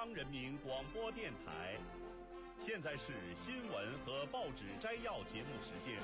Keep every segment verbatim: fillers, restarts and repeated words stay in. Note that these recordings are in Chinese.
央人民广播电台。现在是新闻和报纸摘要节目时间。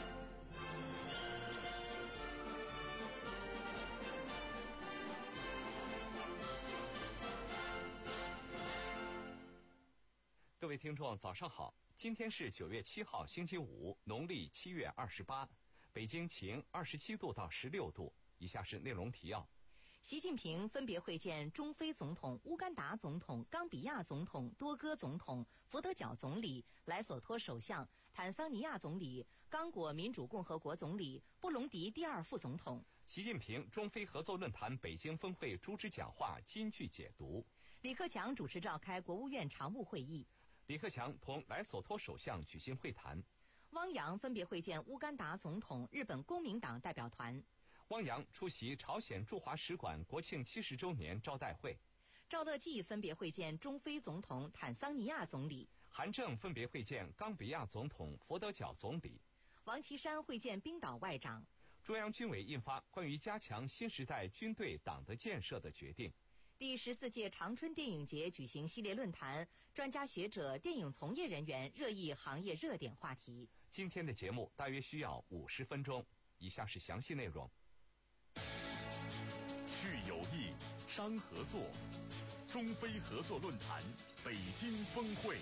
各位听众，早上好！今天是九月七号，星期五，农历七月二十八。北京晴，二十七度到十六度。以下是内容提要。 习近平分别会见中非总统、乌干达总统、冈比亚总统、多哥总统、佛得角总理、莱索托首相、坦桑尼亚总理、刚果民主共和国总理、布隆迪第二副总统。 习近平中非合作论坛北京峰会主旨讲话金句解读。 李克强主持召开国务院常务会议。 李克强同莱索托首相举行会谈。 汪洋分别会见乌干达总统、日本公民党代表团。 汪洋出席朝鲜驻华使馆国庆七十周年招待会。 赵乐际分别会见中非总统、坦桑尼亚总理。 韩正分别会见冈比亚总统、佛得角总理。 王岐山会见冰岛外长。 中央军委印发关于加强新时代军队党的建设的决定。 第十四届长春电影节举行系列论坛，专家学者、电影从业人员热议行业热点话题。 今天的节目大约需要五十分钟，以下是详细内容。 去友谊，商合作，中非合作论坛北京峰会。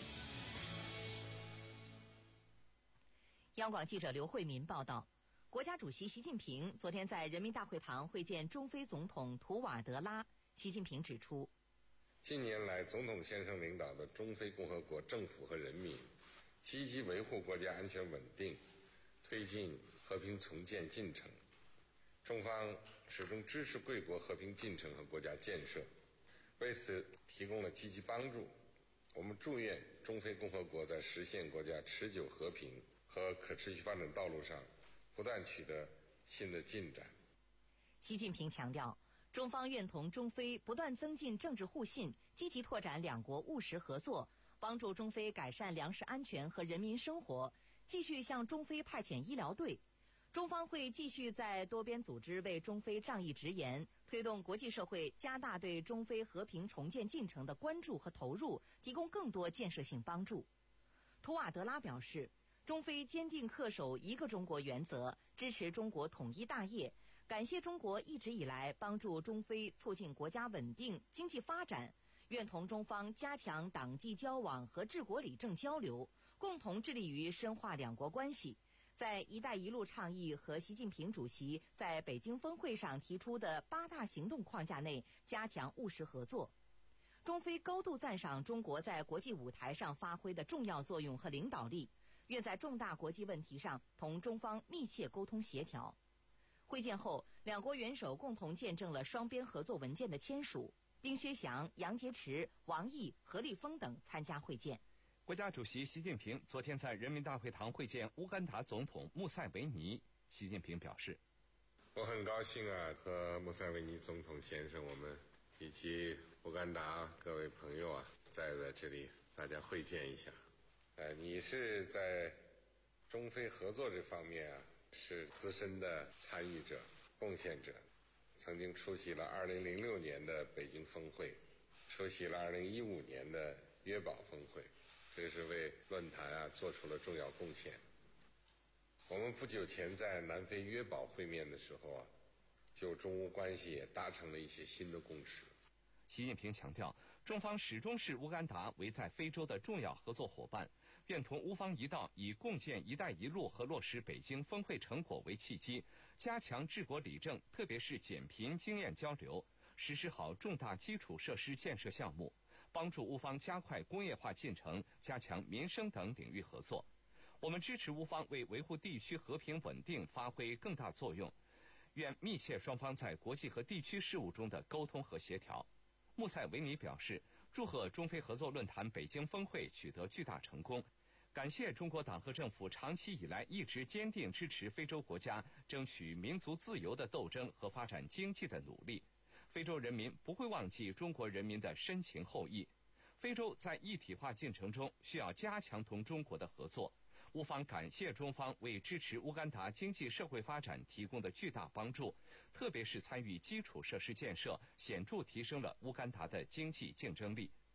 央广记者刘慧民报道，国家主席习近平昨天在人民大会堂会见中非总统图瓦德拉。习近平指出， 近年来总统先生领导的中非共和国政府和人民积极维护国家安全稳定，推进和平重建进程。中方始终支持贵国和平进程和国家建设，为此提供了积极帮助。我们祝愿中非共和国在实现国家持久和平和可持续发展道路上不断取得新的进展。 习近平强调，中方愿同中非不断增进政治互信，积极拓展两国务实合作，帮助中非改善粮食安全和人民生活，继续向中非派遣医疗队。中方会继续在多边组织为中非仗义直言，推动国际社会加大对中非和平重建进程的关注和投入，提供更多建设性帮助。图瓦德拉表示，中非坚定恪守一个中国原则，支持中国统一大业，感谢中国一直以来帮助中非促进国家稳定、经济发展，愿同中方加强党际交往和治国理政交流，共同致力于深化两国关系。在“一带一路”倡议和习近平主席在北京峰会上提出的八大行动框架内加强务实合作。中非高度赞赏中国在国际舞台上发挥的重要作用和领导力，愿在重大国际问题上同中方密切沟通协调。会见后，两国元首共同见证了双边合作文件的签署。丁薛祥、杨洁篪、王毅、何立峰等参加会见。 国家主席习近平昨天在人民大会堂会见乌干达总统穆塞维尼。习近平表示， 我很高兴啊，和穆塞维尼总统先生我们以及乌干达各位朋友啊，在在这里大家会见一下。呃，你是在中非合作这方面啊，是资深的参与者、贡献者，曾经出席了二零零六年的北京峰会，出席了二零一五年的约堡峰会，这是为论坛啊做出了重要贡献。我们不久前在南非约堡会面的时候啊，就中乌关系也达成了一些新的共识。 习近平强调，中方始终视乌干达为在非洲的重要合作伙伴，愿同乌方一道以共建“一带一路”和落实北京峰会成果为契机，加强治国理政，特别是减贫经验交流，实施好重大基础设施建设项目，帮助乌方加快工业化进程，加强民生等领域合作。我们支持乌方为维护地区和平稳定发挥更大作用，愿密切双方在国际和地区事务中的沟通和协调。穆塞维尼表示，祝贺中非合作论坛北京峰会取得巨大成功，感谢中国党和政府长期以来一直坚定支持非洲国家争取民族自由的斗争和发展经济的努力。非洲人民不会忘记中国人民的深情厚谊。非洲在一体化进程中需要加强同中国的合作。乌方感谢中方为支持乌干达经济社会发展提供的巨大帮助，特别是参与基础设施建设，显著提升了乌干达的经济竞争力。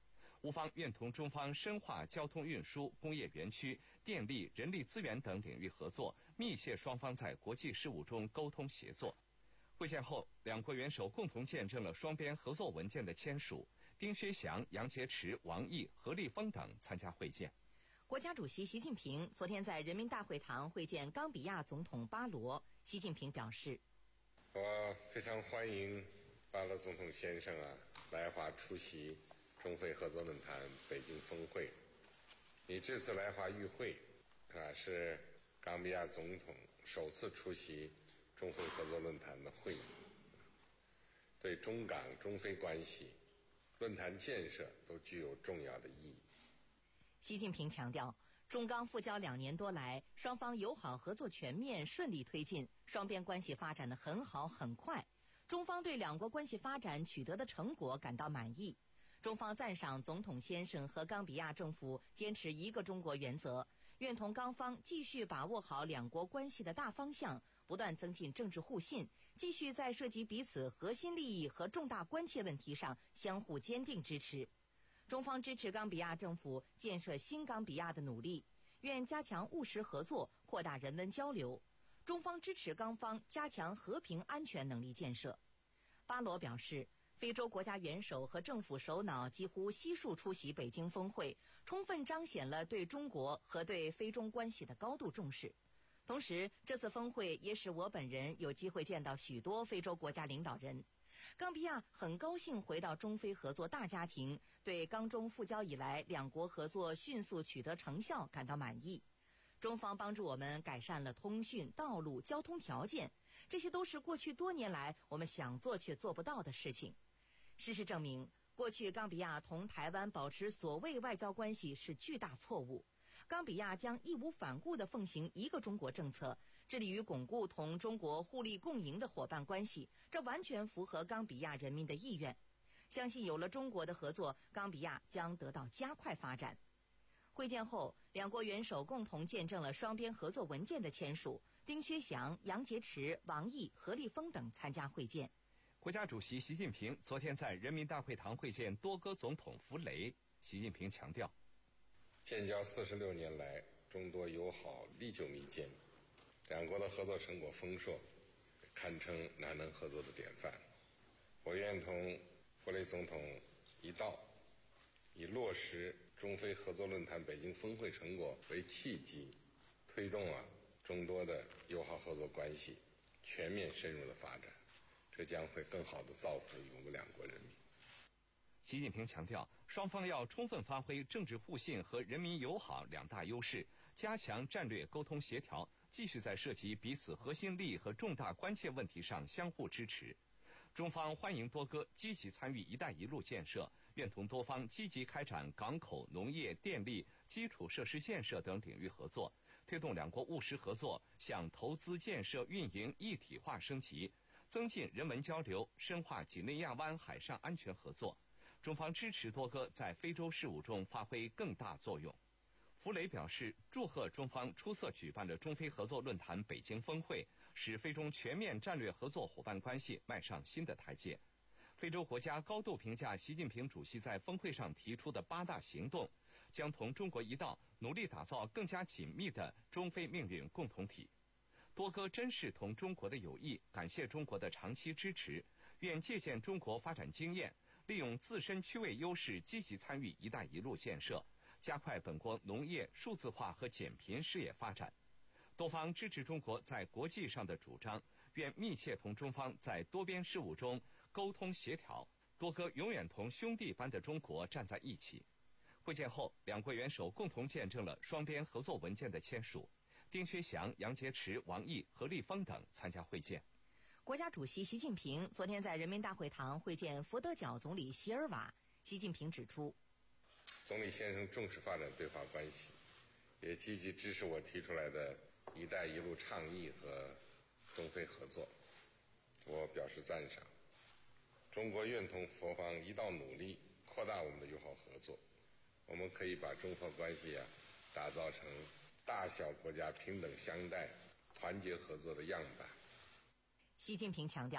乌方愿同中方深化交通运输、工业园区、电力、人力资源等领域合作，密切双方在国际事务中沟通协作。会见后，两国元首共同见证了双边合作文件的签署。丁薛祥、杨洁篪、王毅、何立峰等参加会见。 国家主席习近平昨天在人民大会堂会见冈比亚总统巴罗。习近平表示， 我非常欢迎巴罗总统先生啊来华出席中非合作论坛北京峰会。你这次来华与会啊，是冈比亚总统首次出席中非合作论坛的会议，对中港、中非关系、论坛建设都具有重要的意义。 习近平强调，中冈复交两年多来，双方友好合作全面顺利推进，双边关系发展得很好很快。中方对两国关系发展取得的成果感到满意。中方赞赏总统先生和冈比亚政府坚持一个中国原则，愿同冈方继续把握好两国关系的大方向，不断增进政治互信，继续在涉及彼此核心利益和重大关切问题上相互坚定支持。中方支持冈比亚政府建设新冈比亚的努力，愿加强务实合作，扩大人文交流。中方支持冈方加强和平安全能力建设。巴罗表示，非洲国家元首和政府首脑几乎悉数出席北京峰会，充分彰显了对中国和对非中关系的高度重视。同时，这次峰会也使我本人有机会见到许多非洲国家领导人。冈比亚很高兴回到中非合作大家庭，对冈中复交以来两国合作迅速取得成效感到满意。中方帮助我们改善了通讯、道路、交通条件，这些都是过去多年来我们想做却做不到的事情。事实证明，过去冈比亚同台湾保持所谓外交关系是巨大错误。冈比亚将义无反顾地奉行一个中国政策，致力于巩固同中国互利共赢的伙伴关系，这完全符合冈比亚人民的意愿。相信有了中国的合作，冈比亚将得到加快发展。会见后，两国元首共同见证了双边合作文件的签署。丁薛祥、杨洁篪、王毅、何立峰等参加会见。 国家主席习近平昨天在人民大会堂会见多哥总统弗雷。习近平强调， 建交四十六年来，中多友好历久弥坚，两国的合作成果丰硕，堪称南能合作的典范。我愿同弗雷总统一道，以落实中非合作论坛北京峰会成果为契机，推动啊众多的友好合作关系全面深入的发展，这将会更好地造福于我们两国人民。 习近平强调，双方要充分发挥政治互信和人民友好两大优势，加强战略沟通协调，继续在涉及彼此核心利益和重大关切问题上相互支持。中方欢迎多哥积极参与“一带一路”建设，愿同多方积极开展港口、农业、电力、基础设施建设等领域合作，推动两国务实合作向投资、建设、运营一体化升级，增进人文交流，深化几内亚湾海上安全合作。中方支持多哥在非洲事务中发挥更大作用。弗雷表示，祝贺中方出色举办的中非合作论坛北京峰会，使非中全面战略合作伙伴关系迈上新的台阶。非洲国家高度评价习近平主席在峰会上提出的八大行动，将同中国一道努力打造更加紧密的中非命运共同体。多哥珍视同中国的友谊，感谢中国的长期支持，愿借鉴中国发展经验，利用自身区位优势，积极参与“一带一路”建设，加快本国农业数字化和减贫事业发展。多方支持中国在国际上的主张，愿密切同中方在多边事务中沟通协调。多哥永远同兄弟般的中国站在一起。会见后，两国元首共同见证了双边合作文件的签署。丁薛祥、杨洁篪、王毅、何立峰等参加会见。 国家主席习近平昨天在人民大会堂会见佛得角总理席尔瓦。习近平指出， 总理先生重视发展对华关系，也积极支持我提出来的“一带一路”倡议和中非合作，我表示赞赏。中国愿同佛方一道努力，扩大我们的友好合作。我们可以把中佛关系啊打造成大小国家平等相待、团结合作的样板。 习近平强调，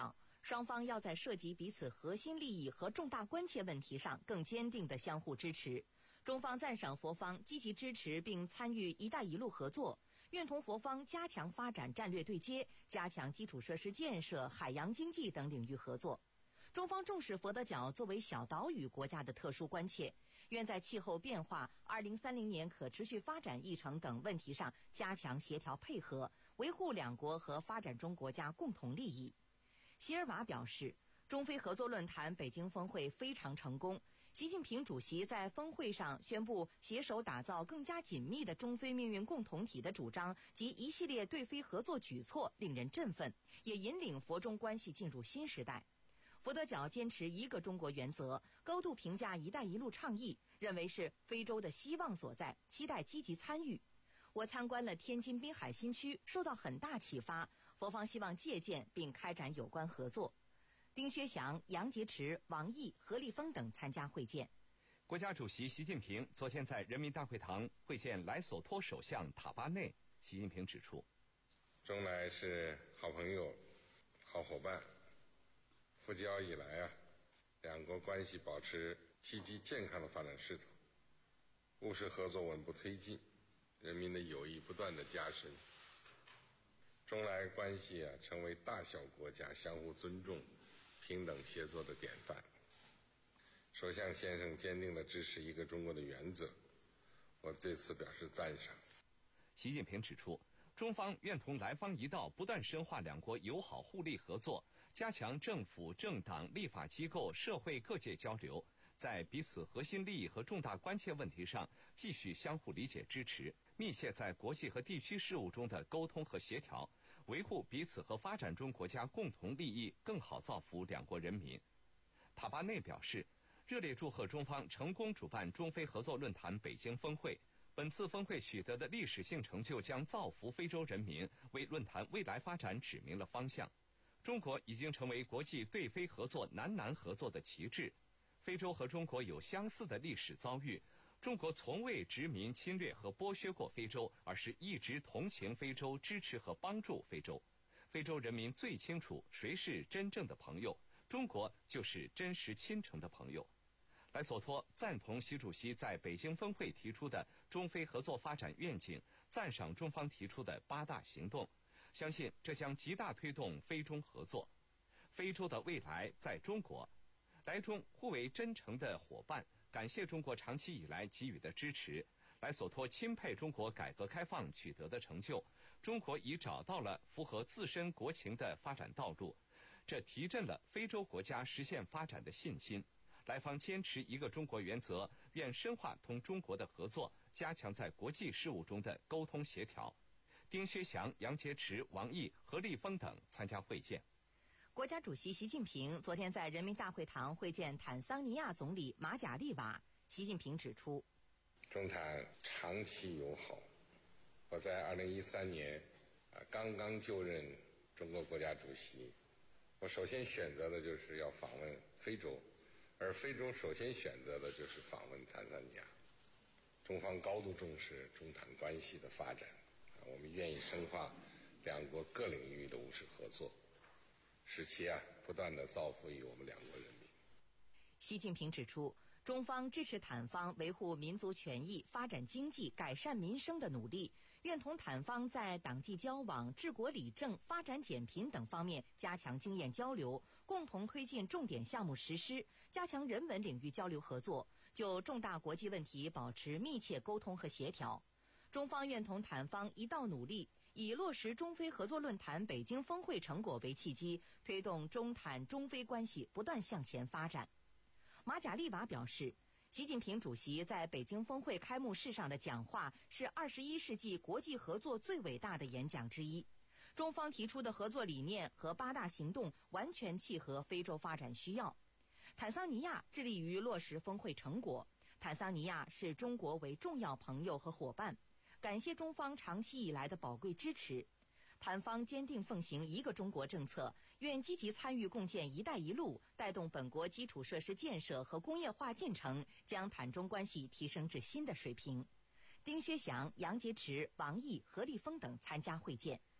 双方要在涉及彼此核心利益和重大关切问题上更坚定地相互支持。中方赞赏佛方积极支持并参与“一带一路”合作，愿同佛方加强发展战略对接，加强基础设施建设、海洋经济等领域合作。中方重视佛得角作为小岛屿国家的特殊关切，愿在气候变化、二零三零年可持续发展议程等问题上加强协调配合，维护两国和发展中国家共同利益。席尔瓦表示，中非合作论坛北京峰会非常成功。习近平主席在峰会上宣布携手打造更加紧密的中非命运共同体的主张及一系列对非合作举措，令人振奋，也引领佛中关系进入新时代。佛得角坚持一个中国原则，高度评价“一带一路”倡议，认为是非洲的希望所在，期待积极参与。我参观了天津滨海新区，受到很大启发，佛方希望借鉴并开展有关合作。丁薛祥、杨洁篪、王毅、何立峰等参加会见。 国家主席习近平昨天在人民大会堂会见莱索托首相塔巴内。习近平指出， 中莱是好朋友、好伙伴。复交以来啊，两国关系保持积极健康的发展势头，务实合作稳步推进，人民的友谊不断的加深。中莱关系啊，成为大小国家相互尊重、平等协作的典范。首相先生坚定地支持一个中国的原则，我对此表示赞赏。 习近平指出，中方愿同莱方一道不断深化两国友好互利合作，加强政府、政党、立法机构、社会各界交流，在彼此核心利益和重大关切问题上继续相互理解支持，密切在国际和地区事务中的沟通和协调，维护彼此和发展中国家共同利益，更好造福两国人民。塔巴内表示，热烈祝贺中方成功主办中非合作论坛北京峰会。本次峰会取得的历史性成就将造福非洲人民，为论坛未来发展指明了方向。中国已经成为国际对非合作南南合作的旗帜。非洲和中国有相似的历史遭遇，中国从未殖民、侵略和剥削过非洲，而是一直同情非洲，支持和帮助非洲。非洲人民最清楚谁是真正的朋友，中国就是真实亲诚的朋友。莱索托赞同习主席在北京峰会提出的中非合作发展愿景，赞赏中方提出的八大行动，相信这将极大推动非中合作。非洲的未来在中国，莱中互为真诚的伙伴，感谢中国长期以来给予的支持。莱索托钦佩中国改革开放取得的成就，中国已找到了符合自身国情的发展道路，这提振了非洲国家实现发展的信心。莱方坚持一个中国原则，愿深化同中国的合作，加强在国际事务中的沟通协调。丁薛祥、杨洁篪、王毅、何立峰等参加会见。 国家主席习近平昨天在人民大会堂会见坦桑尼亚总理马贾利瓦。习近平指出， 中坦长期友好。我在二零一三年啊刚刚就任中国国家主席，我首先选择的就是要访问非洲。而非洲首先选择的就是访问坦桑尼亚。中方高度重视中坦关系的发展，我们愿意深化两国各领域的务实合作，使其啊不断地造福于我们两国人民。 习近平指出，中方支持坦方维护民族权益、发展经济、改善民生的努力，愿同坦方在党际交往、治国理政、发展减贫等方面加强经验交流，共同推进重点项目实施，加强人文领域交流合作，就重大国际问题保持密切沟通和协调。中方愿同坦方一道努力，以落实中非合作论坛北京峰会成果为契机，推动中坦中非关系不断向前发展。马贾利瓦表示，习近平主席在北京峰会开幕式上的讲话是二十一世纪国际合作最伟大的演讲之一。中方提出的合作理念和八大行动完全契合非洲发展需要。坦桑尼亚致力于落实峰会成果，坦桑尼亚视中国为重要朋友和伙伴，感谢中方长期以来的宝贵支持。坦方坚定奉行一个中国政策，愿积极参与共建“一带一路”，带动本国基础设施建设和工业化进程，将坦中关系提升至新的水平。丁薛祥、杨洁篪、王毅、何立峰等参加会见。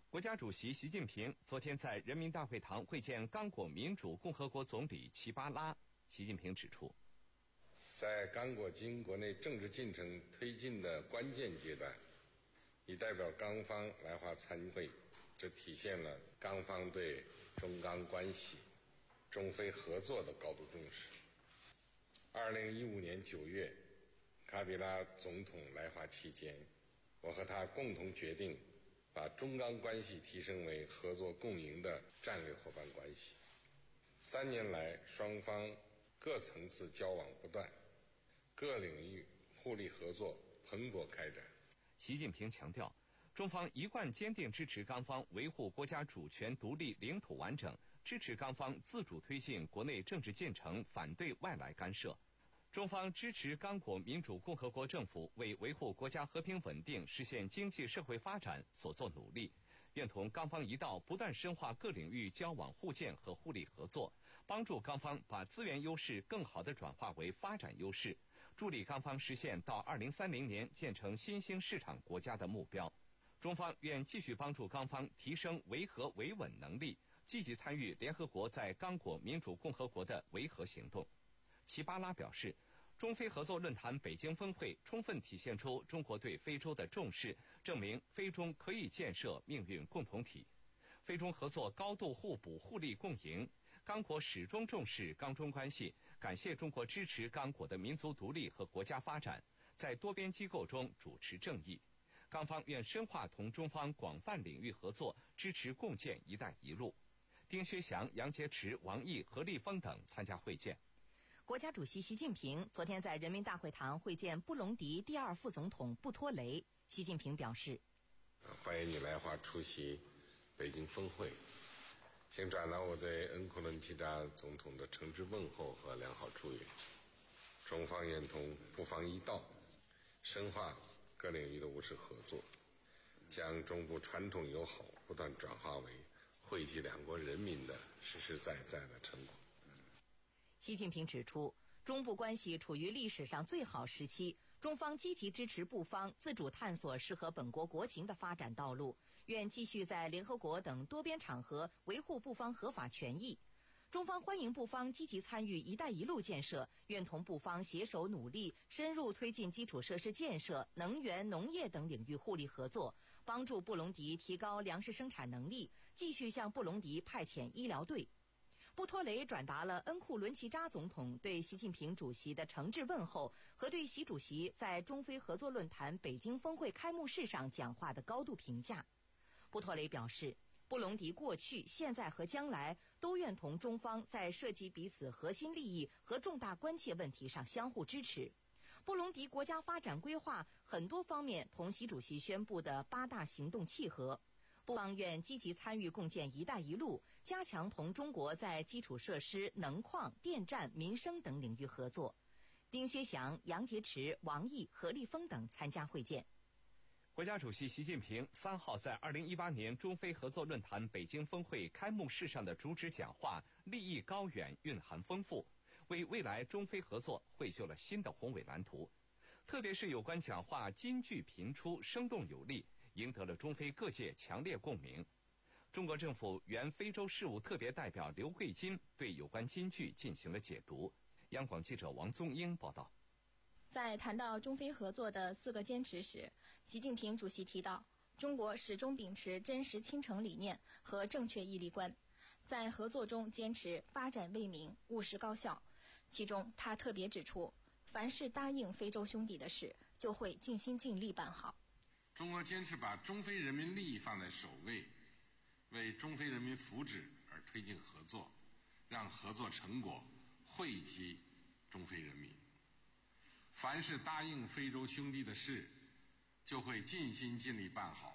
国家主席习近平昨天在人民大会堂会见刚果民主共和国总理齐巴拉。习近平指出， 在刚果金国内政治进程推进的关键阶段，已代表刚方来华参会，这体现了刚方对中刚关系、中非合作的高度重视。二零一五年九月，卡比拉总统来华期间，我和他共同决定把中刚关系提升为合作共赢的战略伙伴关系。三年来，双方各层次交往不断，各领域互利合作蓬勃开展。 习近平强调，中方一贯坚定支持刚方维护国家主权独立、领土完整，支持刚方自主推进国内政治进程，反对外来干涉。中方支持刚果民主共和国政府为维护国家和平稳定、实现经济社会发展所做努力，愿同刚方一道不断深化各领域交往互鉴和互利合作，帮助刚方把资源优势更好地转化为发展优势，助力刚方实现到二零三零年建成新兴市场国家的目标。中方愿继续帮助刚方提升维和维稳能力，积极参与联合国在刚果民主共和国的维和行动。齐巴拉表示，中非合作论坛北京峰会充分体现出中国对非洲的重视，证明非中可以建设命运共同体。非中合作高度互补、互利共赢。刚果始终重视刚中关系，感谢中国支持刚果的民族独立和国家发展，在多边机构中主持正义。刚方愿深化同中方广泛领域合作，支持共建“一带一路”。丁薛祥、杨洁篪、王毅、何立峰等参加会见。 国家主席习近平昨天在人民大会堂会见布隆迪第二副总统布托雷。习近平表示， 欢迎你来华出席北京峰会，请转达我对恩库伦齐扎总统的诚挚问候和良好祝愿。中方愿同布方一道，深化各领域的务实合作，将中部传统友好不断转化为惠及两国人民的实实在在的成果。 习近平指出，中部关系处于历史上最好时期，中方积极支持布方自主探索适合本国国情的发展道路，愿继续在联合国等多边场合维护布方合法权益。中方欢迎布方积极参与“一带一路”建设，愿同布方携手努力，深入推进基础设施建设、能源、农业等领域互利合作，帮助布隆迪提高粮食生产能力，继续向布隆迪派遣医疗队。布托雷转达了恩库伦齐扎总统对习近平主席的诚挚问候和对习主席在中非合作论坛北京峰会开幕式上讲话的高度评价。布托雷表示，布隆迪过去、现在和将来都愿同中方在涉及彼此核心利益和重大关切问题上相互支持。布隆迪国家发展规划很多方面同习主席宣布的八大行动契合。布方愿积极参与共建“一带一路”，加强同中国在基础设施、能矿、电站、民生等领域合作。丁薛祥、杨洁篪、王毅、何立峰等参加会见。 国家主席习近平三号在二零一八年中非合作论坛北京峰会开幕式上的主旨讲话立意高远、蕴含丰富，为未来中非合作绘就了新的宏伟蓝图。特别是有关讲话金句频出、生动有力，赢得了中非各界强烈共鸣。中国政府原非洲事务特别代表刘桂金对有关金句进行了解读。央广记者王宗英报道。 在谈到中非合作的四个坚持时，习近平主席提到，中国始终秉持真实亲诚理念和正确毅力观，在合作中坚持发展为民、务实高效。其中，他特别指出，凡是答应非洲兄弟的事，就会尽心尽力办好。 中国坚持把中非人民利益放在首位，为中非人民福祉而推进合作，让合作成果惠及中非人民。凡是答应非洲兄弟的事，就会尽心尽力办好。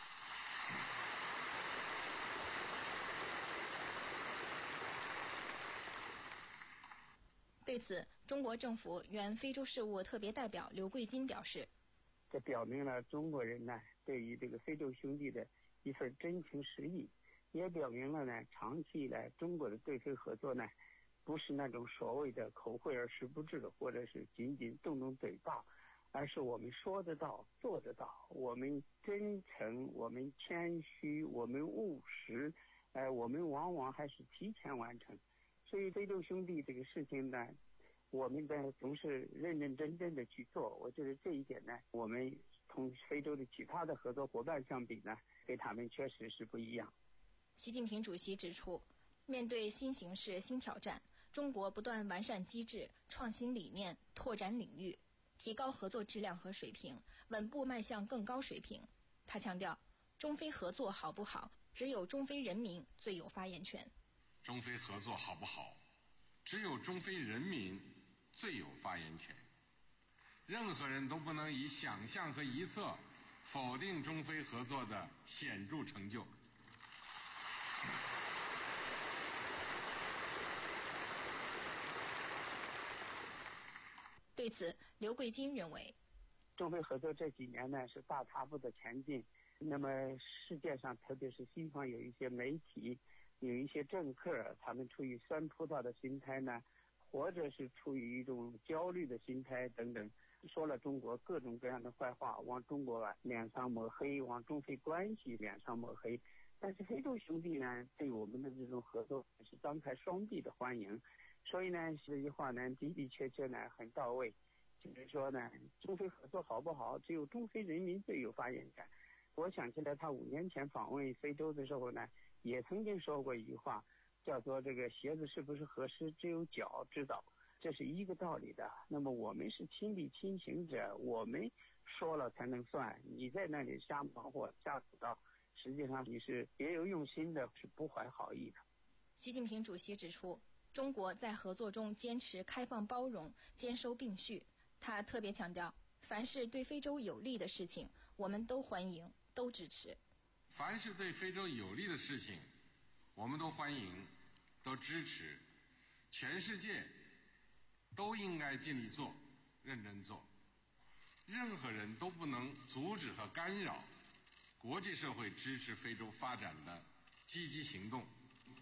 对此，中国政府原非洲事务特别代表刘桂金表示， 这表明了中国人呢对于这个非洲兄弟的一份真情实意，也表明了呢长期以来中国的对非合作呢不是那种所谓的口惠而实不至的，或者是仅仅动动嘴巴而是我们说得到做得到，我们真诚，我们谦虚，我们务实，呃，我们往往还是提前完成。所以非洲兄弟这个事情呢，我们呢总是认认真真的去做。我觉得这一点呢，我们同非洲的其他的合作伙伴相比呢，跟他们确实是不一样。 习近平主席指出，面对新形势、新挑战，中国不断完善机制、创新理念、拓展领域，提高合作质量和水平，稳步迈向更高水平。他强调，中非合作好不好，只有中非人民最有发言权。 中非合作好不好，只有中非人民最有发言权。任何人都不能以想象和臆测否定中非合作的显著成就。 对此，刘桂金认为， 中非合作这几年呢是大踏步的前进。那么世界上，特别是西方，有一些媒体，有一些政客，他们出于酸葡萄的心态呢，或者是出于一种焦虑的心态等等，说了中国各种各样的坏话，往中国脸上抹黑，往中非关系脸上抹黑。但是非洲兄弟呢，对我们的这种合作是张开双臂的欢迎。所以呢，这句话呢的的确确呢很到位，就是说呢，中非合作好不好，只有中非人民最有发言权。我想起来，他五年前访问非洲的时候呢，也曾经说过一句话，叫做这个鞋子是不是合适，只有脚知道，这是一个道理的。那么我们是亲力亲行者，我们说了才能算，你在那里瞎忙活瞎主导，实际上你是别有用心的，是不怀好意的。 习近平主席指出，中国在合作中坚持开放包容、兼收并蓄。他特别强调，凡是对非洲有利的事情，我们都欢迎、都支持。 凡是对非洲有利的事情，我们都欢迎、都支持。全世界都应该尽力做、认真做。任何人都不能阻止和干扰国际社会支持非洲发展的积极行动。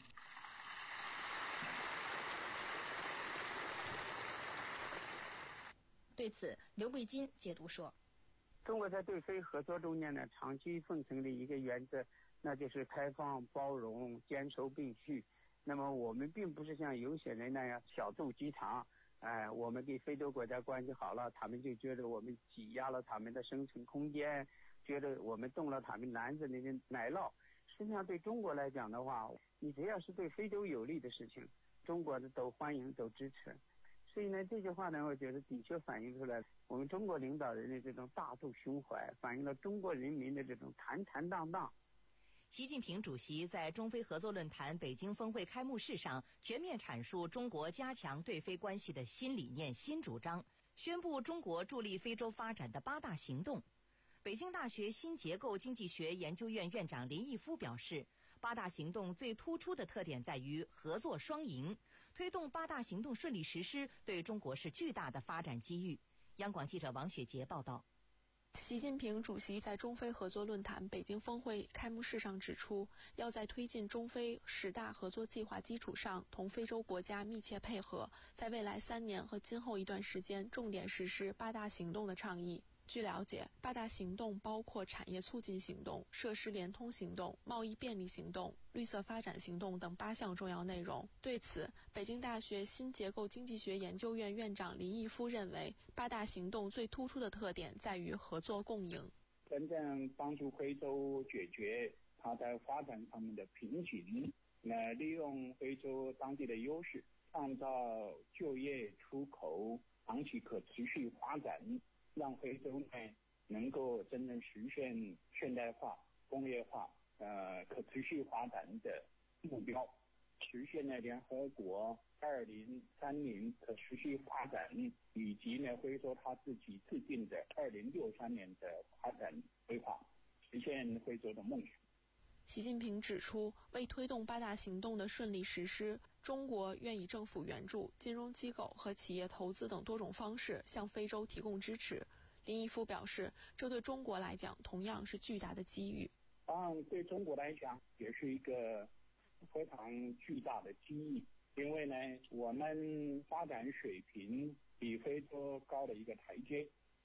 对此，刘桂金解读说， 中国在对非合作中间呢，长期奉承的一个原则，那就是开放、包容、兼收并蓄。那么我们并不是像有些人那样小肚鸡肠，哎，我们跟非洲国家关系好了，他们就觉得我们挤压了他们的生存空间，觉得我们动了他们篮子里的奶酪。实际上对中国来讲的话，你只要是对非洲有利的事情，中国的都欢迎、都支持。所以呢，这句话呢，我觉得的确反映出来我们中国领导人的这种大度胸怀，反映了中国人民的这种坦坦荡荡。 习近平主席在中非合作论坛北京峰会开幕式上全面阐述中国加强对非关系的新理念、新主张，宣布中国助力非洲发展的八大行动。北京大学新结构经济学研究院院长林毅夫表示，八大行动最突出的特点在于合作双赢，推动八大行动顺利实施，对中国是巨大的发展机遇。央广记者王雪杰报道。 习近平主席在中非合作论坛北京峰会开幕式上指出，要在推进中非十大合作计划基础上，同非洲国家密切配合，在未来三年和今后一段时间重点实施八大行动的倡议。据了解，八大行动包括产业促进行动、设施联通行动、贸易便利行动、绿色发展行动等八项重要内容。对此，北京大学新结构经济学研究院院长林毅夫认为，八大行动最突出的特点在于合作共赢， 真正帮助非洲解决它在发展上面的瓶颈，呃，利用非洲当地的优势，创造就业、出口、长期可持续发展，让非洲呢能够真正实现现代化、工业化、呃可持续发展的目标，实现了联合国二零三零可持续发展，以及呢非洲他自己制定的二零六三年的发展规划，实现非洲的梦想。 习近平指出，为推动八大行动的顺利实施，中国愿以政府援助、金融机构和企业投资等多种方式向非洲提供支持。林毅夫表示，这对中国来讲同样是巨大的机遇。 当然，对中国来讲也是一个非常巨大的机遇，因为呢，我们发展水平比非洲高了一个台阶，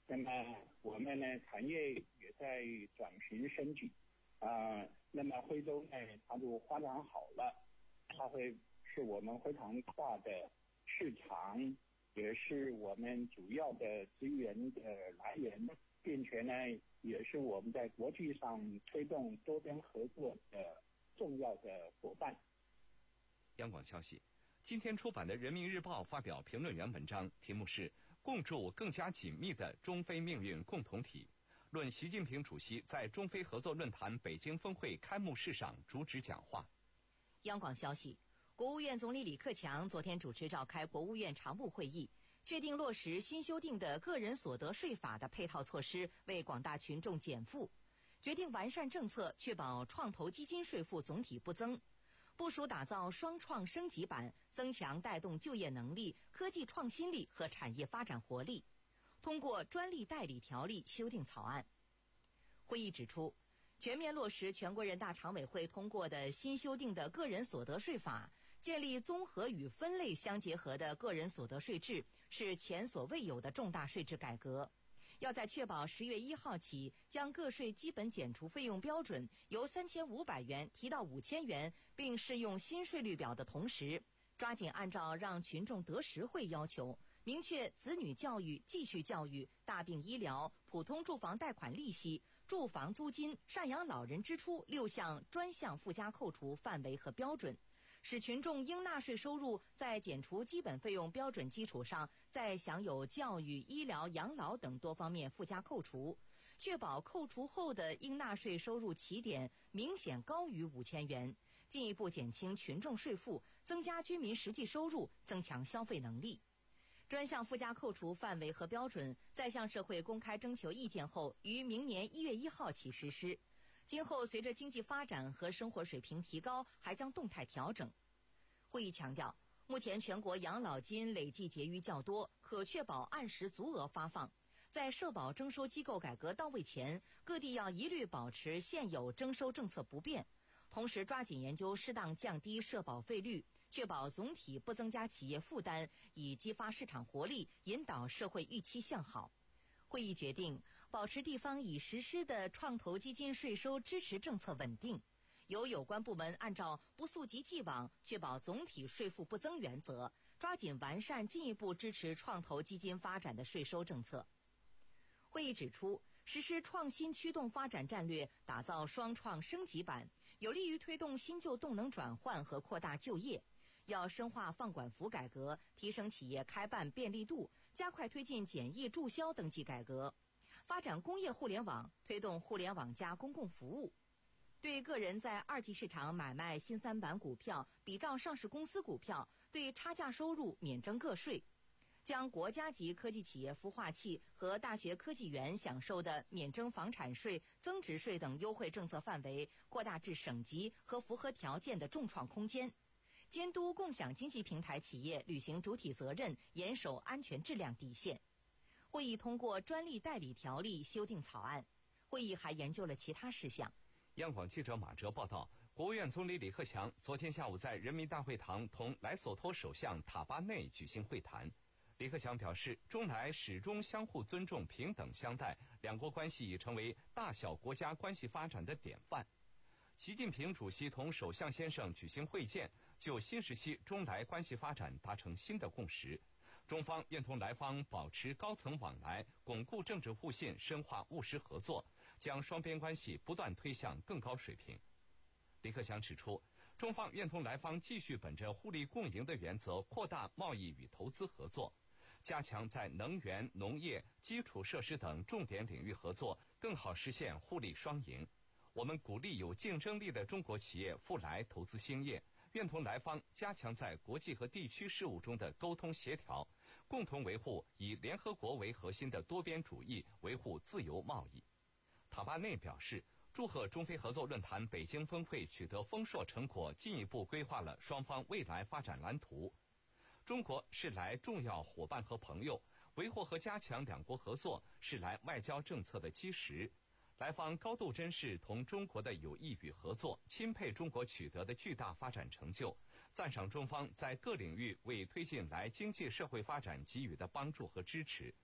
那么我们呢，产业也在转型升级，啊、呃，那么徽州呢，它就发展好了，它会是我们非常大的市场，也是我们主要的资源的来源，并且呢，也是我们在国际上推动多边合作的重要的伙伴。 央广消息，今天出版的《人民日报》发表评论员文章，题目是共筑更加紧密的中非命运共同体，论习近平主席在中非合作论坛北京峰会开幕式上主旨讲话。 央广消息，国务院总理李克强昨天主持召开国务院常务会议，确定落实新修订的个人所得税法的配套措施，为广大群众减负，决定完善政策，确保创投基金税负总体不增，部署打造双创升级版，增强带动就业能力、科技创新力和产业发展活力，通过专利代理条例修订草案。会议指出，全面落实全国人大常委会通过的新修订的个人所得税法，建立综合与分类相结合的个人所得税制，是前所未有的重大税制改革。要在确保十月一号起将个税基本减除费用标准由三千五百元提到五千元，并适用新税率表的同时，抓紧按照让群众得实惠要求，明确子女教育、继续教育、大病医疗、普通住房贷款利息、住房租金、赡养老人支出六项专项附加扣除范围和标准，使群众应纳税收入在减除基本费用标准基础上，再享有教育、医疗、养老等多方面附加扣除，确保扣除后的应纳税收入起点明显高于五千元，进一步减轻群众税负，增加居民实际收入，增强消费能力。专项附加扣除范围和标准在向社会公开征求意见后，于明年一月一号起实施。今后随着经济发展和生活水平提高，还将动态调整。会议强调，目前全国养老金累计结余较多，可确保按时足额发放。在社保征收机构改革到位前，各地要一律保持现有征收政策不变，同时抓紧研究适当降低社保费率，确保总体不增加企业负担，以激发市场活力，引导社会预期向好。会议决定保持地方已实施的创投基金税收支持政策稳定，由有关部门按照不溯及既往，确保总体税负不增原则，抓紧完善进一步支持创投基金发展的税收政策。会议指出，实施创新驱动发展战略，打造双创升级版，有利于推动新旧动能转换和扩大就业。要深化放管服改革，提升企业开办便利度，加快推进简易注销登记改革，发展工业互联网，推动互联网加公共服务。对个人在二级市场买卖新三板股票、比照上市公司股票，对差价收入免征个税。将国家级科技企业孵化器和大学科技园享受的免征房产税、增值税等优惠政策范围扩大至省级和符合条件的重创空间。监督共享经济平台企业履行主体责任，严守安全质量底线。会议通过专利代理条例修订草案。会议还研究了其他事项。 央广记者马哲报道，国务院总理李克强昨天下午在人民大会堂同莱索托首相塔巴内举行会谈。李克强表示，中莱始终相互尊重、平等相待，两国关系已成为大小国家关系发展的典范。习近平主席同首相先生举行会见，就新时期中莱关系发展达成新的共识。中方愿同莱方保持高层往来，巩固政治互信，深化务实合作，将双边关系不断推向更高水平。李克强指出，中方愿同莱方继续本着互利共赢的原则，扩大贸易与投资合作，加强在能源、农业、基础设施等重点领域合作，更好实现互利双赢。我们鼓励有竞争力的中国企业赴来投资兴业，愿同莱方加强在国际和地区事务中的沟通协调，共同维护以联合国为核心的多边主义，维护自由贸易。塔巴内表示，祝贺中非合作论坛北京峰会取得丰硕成果，进一步规划了双方未来发展蓝图。中国是来重要伙伴和朋友，维护和加强两国合作是来外交政策的基石。莱方高度珍视同中国的友谊与合作，钦佩中国取得的巨大发展成就，赞赏中方在各领域为推进来经济社会发展给予的帮助和支持。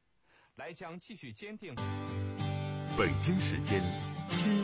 来将继续坚定。 北京时间七